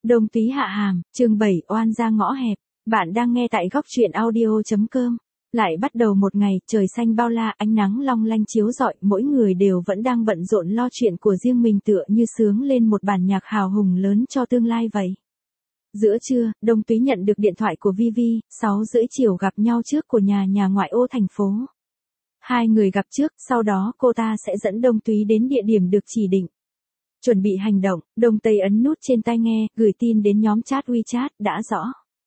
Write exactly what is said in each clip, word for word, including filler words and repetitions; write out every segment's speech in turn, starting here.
Đông Túy hạ hàm, chương bảy oan ra ngõ hẹp. Bạn đang nghe tại góc truyện audio.com. Lại bắt đầu một ngày, trời xanh bao la, ánh nắng long lanh chiếu rọi, mỗi người đều vẫn đang bận rộn lo chuyện của riêng mình tựa như sướng lên một bản nhạc hào hùng lớn cho tương lai vậy. Giữa trưa, Đông Túy nhận được điện thoại của Vivi, sáu rưỡi chiều gặp nhau trước của nhà nhà ngoại ô thành phố. Hai người gặp trước, sau đó cô ta sẽ dẫn Đông Túy đến địa điểm được chỉ định. Chuẩn bị hành động, Đông Tây ấn nút trên tai nghe, gửi tin đến nhóm chat WeChat, đã rõ.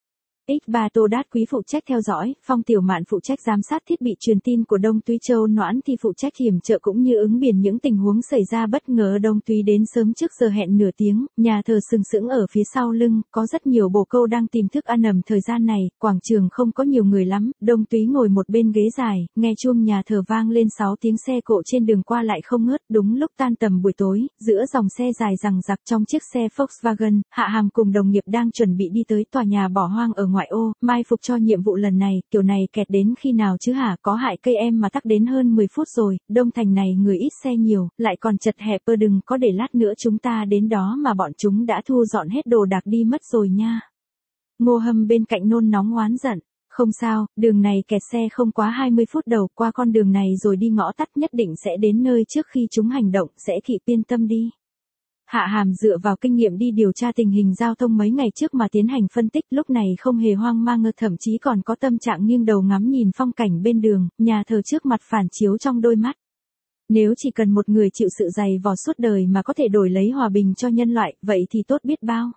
ích ba Tô Đát Quý phụ trách theo dõi, Phong Tiểu Mạn phụ trách giám sát thiết bị truyền tin của Đông Túy, Châu Noãn thì phụ trách hiểm trợ cũng như ứng biển những tình huống xảy ra bất ngờ. Đông Túy đến sớm trước giờ hẹn nửa tiếng, nhà thờ sừng sững ở phía sau lưng, có rất nhiều bồ câu đang tìm thức ăn ẩm. Thời gian này, quảng trường không có nhiều người lắm, Đông Túy ngồi một bên ghế dài, nghe chuông nhà thờ vang lên sáu tiếng, xe cộ trên đường qua lại không ngớt. Đúng lúc tan tầm buổi tối, giữa dòng xe dài dằng dặc trong chiếc xe Volkswagen, Hạ Hàm cùng đồng nghiệp đang chuẩn bị đi tới tòa nhà bỏ hoang ở ngoại ô, mai phục cho nhiệm vụ lần này. Kiểu này kẹt đến khi nào chứ hả, có hại cây em mà tắc đến hơn mười phút rồi. Đông thành này người ít xe nhiều, lại còn chật hẹp, ơ đừng có để lát nữa chúng ta đến đó mà bọn chúng đã thu dọn hết đồ đạc đi mất rồi nha. Ngô Hâm bên cạnh nôn nóng oán giận. Không sao, đường này kẹt xe không quá hai mươi phút đầu, qua con đường này rồi đi ngõ tắt nhất định sẽ đến nơi trước khi chúng hành động, sẽ kỵ yên tâm đi. Hạ Hàm dựa vào kinh nghiệm đi điều tra tình hình giao thông mấy ngày trước mà tiến hành phân tích, lúc này không hề hoang mang ngơ, thậm chí còn có tâm trạng nghiêng đầu ngắm nhìn phong cảnh bên đường, nhà thờ trước mặt phản chiếu trong đôi mắt. Nếu chỉ cần một người chịu sự dày vò suốt đời mà có thể đổi lấy hòa bình cho nhân loại, vậy thì tốt biết bao.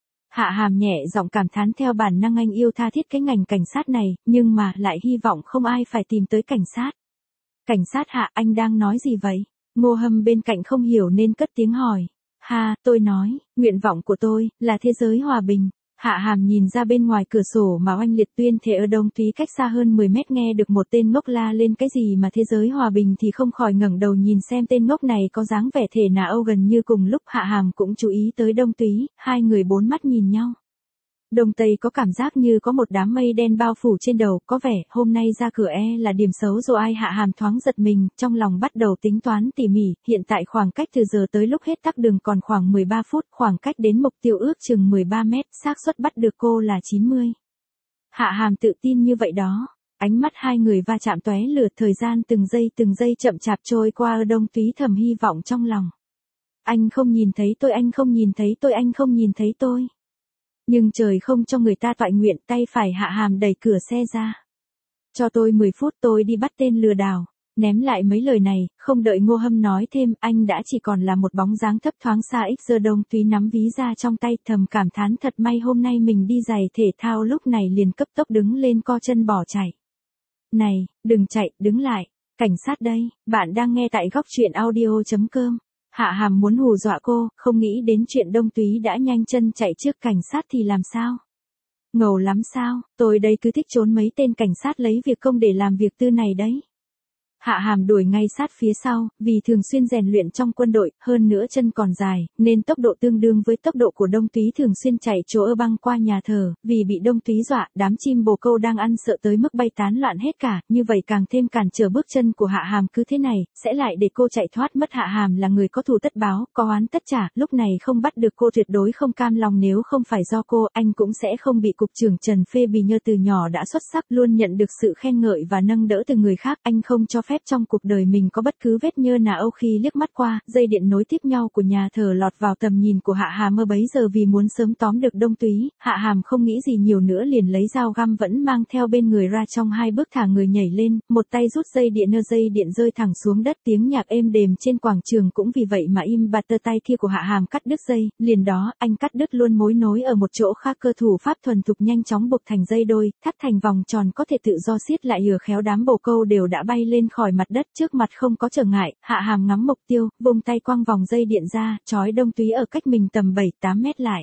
Hạ Hàm nhẹ giọng cảm thán, theo bản năng anh yêu tha thiết cái ngành cảnh sát này, nhưng mà lại hy vọng không ai phải tìm tới cảnh sát. Cảnh sát Hạ, anh đang nói gì vậy? Ngô Hâm bên cạnh không hiểu nên cất tiếng hỏi. Ha, tôi nói, nguyện vọng của tôi, là thế giới hòa bình. Hạ Hàm nhìn ra bên ngoài cửa sổ mà oanh liệt tuyên thệ ở Đông Túy cách xa hơn mười mét, nghe được một tên ngốc la lên cái gì mà thế giới hòa bình thì không khỏi ngẩng đầu nhìn xem tên ngốc này có dáng vẻ thể nà âu. Gần như cùng lúc Hạ Hàm cũng chú ý tới Đông Túy, hai người bốn mắt nhìn nhau. Đông Tây có cảm giác như có một đám mây đen bao phủ trên đầu, có vẻ hôm nay ra cửa e là điểm xấu rồi. Ai Hạ Hàm thoáng giật mình, trong lòng bắt đầu tính toán tỉ mỉ, hiện tại khoảng cách từ giờ tới lúc hết tắc đường còn khoảng mười ba phút, khoảng cách đến mục tiêu ước chừng mười ba mét, xác suất bắt được cô là chín mươi. Hạ Hàm tự tin như vậy đó. Ánh mắt hai người va chạm tóe lửa, thời gian từng giây từng giây chậm chạp trôi qua. Ở Đông Túy thầm hy vọng trong lòng. Anh không nhìn thấy tôi, anh không nhìn thấy tôi, anh không nhìn thấy tôi. Nhưng trời không cho người ta toại nguyện, tay phải Hạ Hàm đẩy cửa xe ra. Cho tôi mười phút tôi đi bắt tên lừa đảo. Ném lại mấy lời này, không đợi Ngô Hâm nói thêm, anh đã chỉ còn là một bóng dáng thấp thoáng xa. X giờ Đông Túy nắm ví ra trong tay, thầm cảm thán thật may hôm nay mình đi giày thể thao, lúc này liền cấp tốc đứng lên co chân bỏ chạy. Này, đừng chạy, đứng lại, cảnh sát đây. Bạn đang nghe tại góc truyện audio.com. Hạ Hàm muốn hù dọa cô, không nghĩ đến chuyện Đông Túy đã nhanh chân chạy trước cảnh sát thì làm sao? Ngầu lắm sao, tôi đây cứ thích trốn mấy tên cảnh sát lấy việc công để làm việc tư này đấy. Hạ Hàm đuổi ngay sát phía sau, vì thường xuyên rèn luyện trong quân đội, hơn nữa chân còn dài, nên tốc độ tương đương với tốc độ của Đông Túy thường xuyên chạy chỗ ơ băng qua nhà thờ. Vì bị Đông Túy dọa, đám chim bồ câu đang ăn sợ tới mức bay tán loạn hết cả, như vậy càng thêm cản trở bước chân của Hạ Hàm. Cứ thế này, sẽ lại để cô chạy thoát mất. Hạ Hàm là người có thù tất báo, có oán tất trả, lúc này không bắt được cô tuyệt đối không cam lòng. Nếu không phải do cô, anh cũng sẽ không bị cục trưởng Trần phê bì. Nhờ từ nhỏ đã xuất sắc, luôn nhận được sự khen ngợi và nâng đỡ từ người khác, anh không cho phép trong cuộc đời mình có bất cứ vết nhơ nào. Khi liếc mắt qua, dây điện nối tiếp nhau của nhà thờ lọt vào tầm nhìn của Hạ Hàm. Mơ bấy giờ vì muốn sớm tóm được Đông Túy, Hạ Hàm không nghĩ gì nhiều nữa, liền lấy dao găm vẫn mang theo bên người ra, trong hai bước thả người nhảy lên, một tay rút dây điện, nơ dây điện rơi thẳng xuống đất, tiếng nhạc êm đềm trên quảng trường cũng vì vậy mà im bặt. Tơ tay kia của Hạ Hàm cắt đứt dây, liền đó, anh cắt đứt luôn mối nối ở một chỗ khác. Cơ thủ pháp thuần thục nhanh chóng buộc thành dây đôi, thắt thành vòng tròn có thể tự do siết lại. Hừa khéo đám bồ câu đều đã bay lên khỏi mặt đất, trước mặt không có trở ngại. Hạ Hàm ngắm mục tiêu, vung tay quăng vòng dây điện ra, trói Đông Túy ở cách mình tầm bảy tám mét lại.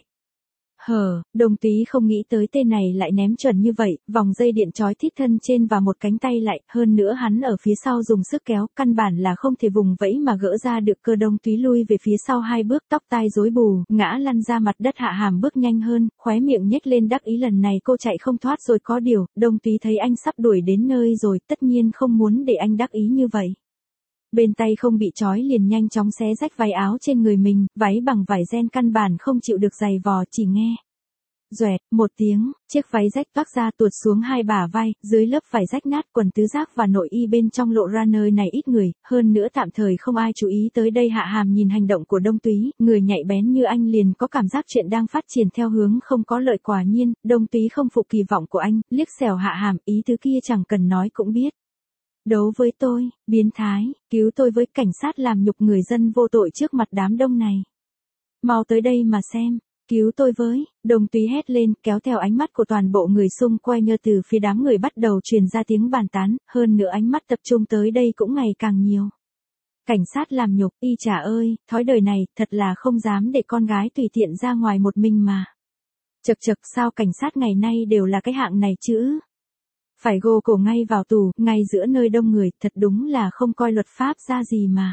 Hờ, Đông Túy không nghĩ tới tên này lại ném chuẩn như vậy, vòng dây điện trói thít thân trên và một cánh tay lại, hơn nữa hắn ở phía sau dùng sức kéo, căn bản là không thể vùng vẫy mà gỡ ra được. Cơ Đông Túy lui về phía sau hai bước, tóc tai rối bù, ngã lăn ra mặt đất. Hạ Hàm bước nhanh hơn, khóe miệng nhếch lên đắc ý, lần này cô chạy không thoát rồi. Có điều, Đông Túy thấy anh sắp đuổi đến nơi rồi, tất nhiên không muốn để anh đắc ý như vậy. Bên tay không bị trói liền nhanh chóng xé rách váy áo trên người mình, váy bằng vải ren căn bản không chịu được giày vò, chỉ nghe. Doẹt, một tiếng, chiếc váy rách toác ra tuột xuống hai bả vai, dưới lớp vải rách nát quần tứ giác và nội y bên trong lộ ra nơi này ít người, hơn nữa tạm thời không ai chú ý tới đây. Hạ Hàm nhìn hành động của Đông Túy, người nhạy bén như anh liền có cảm giác chuyện đang phát triển theo hướng không có lợi. Quả nhiên, Đông Túy không phụ kỳ vọng của anh, liếc xẻo Hạ Hàm, ý tứ kia chẳng cần nói cũng biết. Đấu với tôi, biến thái, cứu tôi với, cảnh sát làm nhục người dân vô tội trước mặt đám đông này. Mau tới đây mà xem. Cứu tôi với, Đông Túy hét lên, kéo theo ánh mắt của toàn bộ người xung quanh. Nhờ từ phía đám người bắt đầu truyền ra tiếng bàn tán, hơn nữa ánh mắt tập trung tới đây cũng ngày càng nhiều. Cảnh sát làm nhục, y chả ơi, thói đời này, thật là không dám để con gái tùy tiện ra ngoài một mình mà. Chật chật, sao cảnh sát ngày nay đều là cái hạng này chứ? Phải gô cổ ngay vào tù, ngay giữa nơi đông người, thật đúng là không coi luật pháp ra gì mà.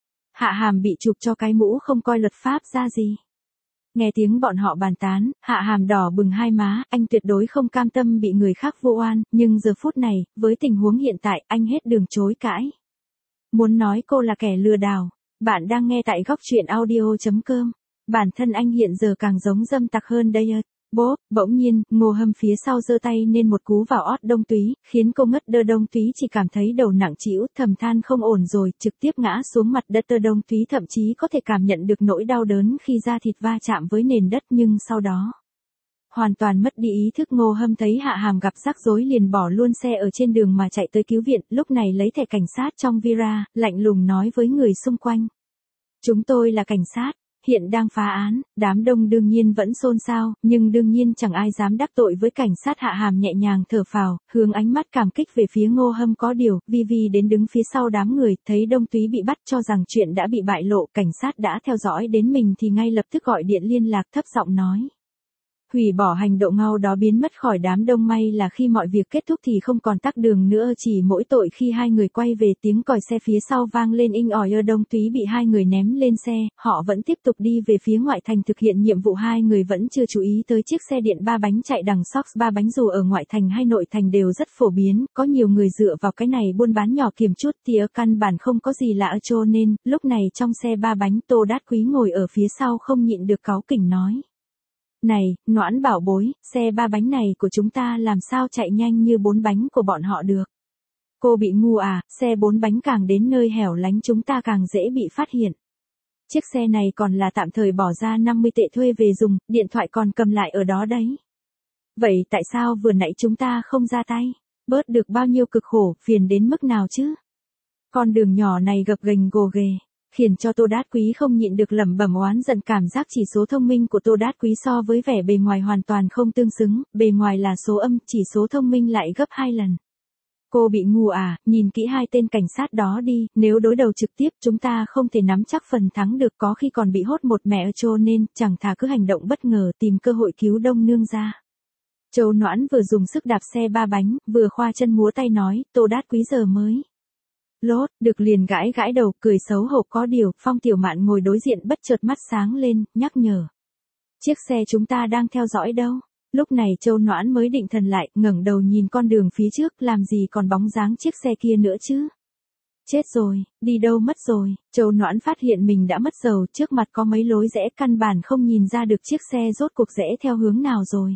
Hạ Hàm bị chụp cho cái mũ không coi luật pháp ra gì. Nghe tiếng bọn họ bàn tán, Hạ Hàm đỏ bừng hai má, anh tuyệt đối không cam tâm bị người khác vô oan, nhưng giờ phút này, với tình huống hiện tại, anh hết đường chối cãi. Muốn nói cô là kẻ lừa đảo, bạn đang nghe tại góc truyện audio chấm com. Bản thân anh hiện giờ càng giống dâm tặc hơn đây ơi. Bốp, bỗng nhiên, Ngô Hâm phía sau giơ tay nên một cú vào ót Đông Túy, khiến cô ngất đơ. Đông Túy chỉ cảm thấy đầu nặng trĩu, thầm than không ổn rồi, trực tiếp ngã xuống mặt đất. Đông Túy thậm chí có thể cảm nhận được nỗi đau đớn khi da thịt va chạm với nền đất, nhưng sau đó hoàn toàn mất đi ý thức. Ngô Hâm thấy Hạ Hàm gặp rắc rối liền bỏ luôn xe ở trên đường mà chạy tới cứu viện, lúc này lấy thẻ cảnh sát trong vira, lạnh lùng nói với người xung quanh. Chúng tôi là cảnh sát. Hiện đang phá án, đám đông đương nhiên vẫn xôn xao, nhưng đương nhiên chẳng ai dám đắc tội với cảnh sát. Hạ Hàm nhẹ nhàng thở phào, hướng ánh mắt cảm kích về phía Ngô Hâm. Có điều, Vi Vi đến đứng phía sau đám người, thấy Đông Túy bị bắt cho rằng chuyện đã bị bại lộ, cảnh sát đã theo dõi đến mình thì ngay lập tức gọi điện liên lạc, thấp giọng nói. Hủy bỏ hành động ngao đó, biến mất khỏi đám đông. May là khi mọi việc kết thúc thì không còn tắc đường nữa, chỉ mỗi tội khi hai người quay về tiếng còi xe phía sau vang lên inh ỏi. Ở Đông Túy bị hai người ném lên xe, họ vẫn tiếp tục đi về phía ngoại thành thực hiện nhiệm vụ. Hai người vẫn chưa chú ý tới chiếc xe điện ba bánh chạy đằng Sox ba bánh, dù ở ngoại thành hay nội thành đều rất phổ biến, có nhiều người dựa vào cái này buôn bán nhỏ kiềm chút tía, căn bản không có gì lạ. Cho nên, lúc này trong xe ba bánh, Tô Đát Quý ngồi ở phía sau không nhịn được cáu kỉnh nói. Này, Noãn bảo bối, xe ba bánh này của chúng ta làm sao chạy nhanh như bốn bánh của bọn họ được. Cô bị ngu à, xe bốn bánh càng đến nơi hẻo lánh chúng ta càng dễ bị phát hiện. Chiếc xe này còn là tạm thời bỏ ra năm mươi tệ thuê về dùng, điện thoại còn cầm lại ở đó đấy. Vậy tại sao vừa nãy chúng ta không ra tay? Bớt được bao nhiêu cực khổ, phiền đến mức nào chứ? Con đường nhỏ này gập ghềnh gồ ghề, khiến cho Tô Đát Quý không nhịn được lẩm bẩm oán giận. Cảm giác chỉ số thông minh của Tô Đát Quý so với vẻ bề ngoài hoàn toàn không tương xứng, bề ngoài là số âm, chỉ số thông minh lại gấp hai lần. Cô bị ngu à, nhìn kỹ hai tên cảnh sát đó đi, nếu đối đầu trực tiếp chúng ta không thể nắm chắc phần thắng được, có khi còn bị hốt một mẹ. Cho nên, chẳng thà cứ hành động bất ngờ, tìm cơ hội cứu Đông nương ra. Châu Noãn vừa dùng sức đạp xe ba bánh, vừa khoa chân múa tay nói, Tô Đát Quý giờ mới lốt, được liền gãi gãi đầu, cười xấu hổ. Có điều, Phong Tiểu Mạn ngồi đối diện bất chợt mắt sáng lên, nhắc nhở. Chiếc xe chúng ta đang theo dõi đâu? Lúc này Châu Noãn mới định thần lại, ngẩng đầu nhìn con đường phía trước, làm gì còn bóng dáng chiếc xe kia nữa chứ? Chết rồi, đi đâu mất rồi? Châu Noãn phát hiện mình đã mất dầu, trước mặt có mấy lối rẽ, căn bản không nhìn ra được chiếc xe rốt cuộc rẽ theo hướng nào rồi.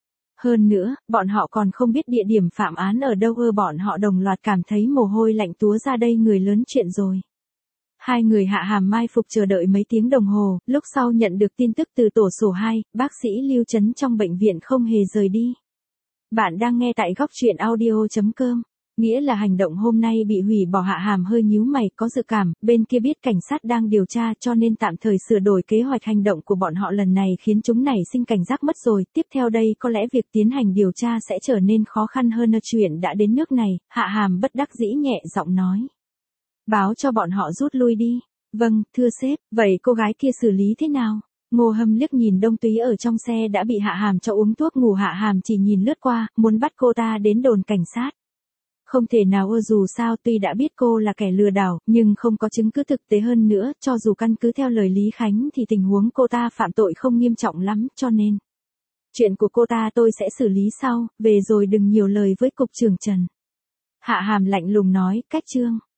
Hơn nữa, bọn họ còn không biết địa điểm phạm án ở đâu ơ. Bọn họ đồng loạt cảm thấy mồ hôi lạnh túa ra, đây người lớn chuyện rồi. Hai người Hạ Hàm mai phục chờ đợi mấy tiếng đồng hồ, lúc sau nhận được tin tức từ tổ sổ hai, bác sĩ Lưu Trấn trong bệnh viện không hề rời đi. Bạn đang nghe tại góc truyện audio chấm com. Nghĩa là hành động hôm nay bị hủy bỏ. Hạ Hàm hơi nhíu mày, có dự cảm, bên kia biết cảnh sát đang điều tra cho nên tạm thời sửa đổi kế hoạch hành động của bọn họ lần này, khiến chúng nảy sinh cảnh giác mất rồi. Tiếp theo đây có lẽ việc tiến hành điều tra sẽ trở nên khó khăn hơn. Chuyện đã đến nước này, Hạ Hàm bất đắc dĩ nhẹ giọng nói. Báo cho bọn họ rút lui đi. Vâng, thưa sếp, vậy cô gái kia xử lý thế nào? Ngô Hâm liếc nhìn Đông Túy ở trong xe đã bị Hạ Hàm cho uống thuốc ngủ. Hạ Hàm chỉ nhìn lướt qua, muốn bắt cô ta đến đồn cảnh sát. Không thể nào ơ, dù sao tuy đã biết cô là kẻ lừa đảo, nhưng không có chứng cứ thực tế. Hơn nữa, cho dù căn cứ theo lời Lý Khánh thì tình huống cô ta phạm tội không nghiêm trọng lắm, cho nên chuyện của cô ta tôi sẽ xử lý sau, về rồi đừng nhiều lời với cục trưởng Trần. Hạ Hàm lạnh lùng nói, cách chương.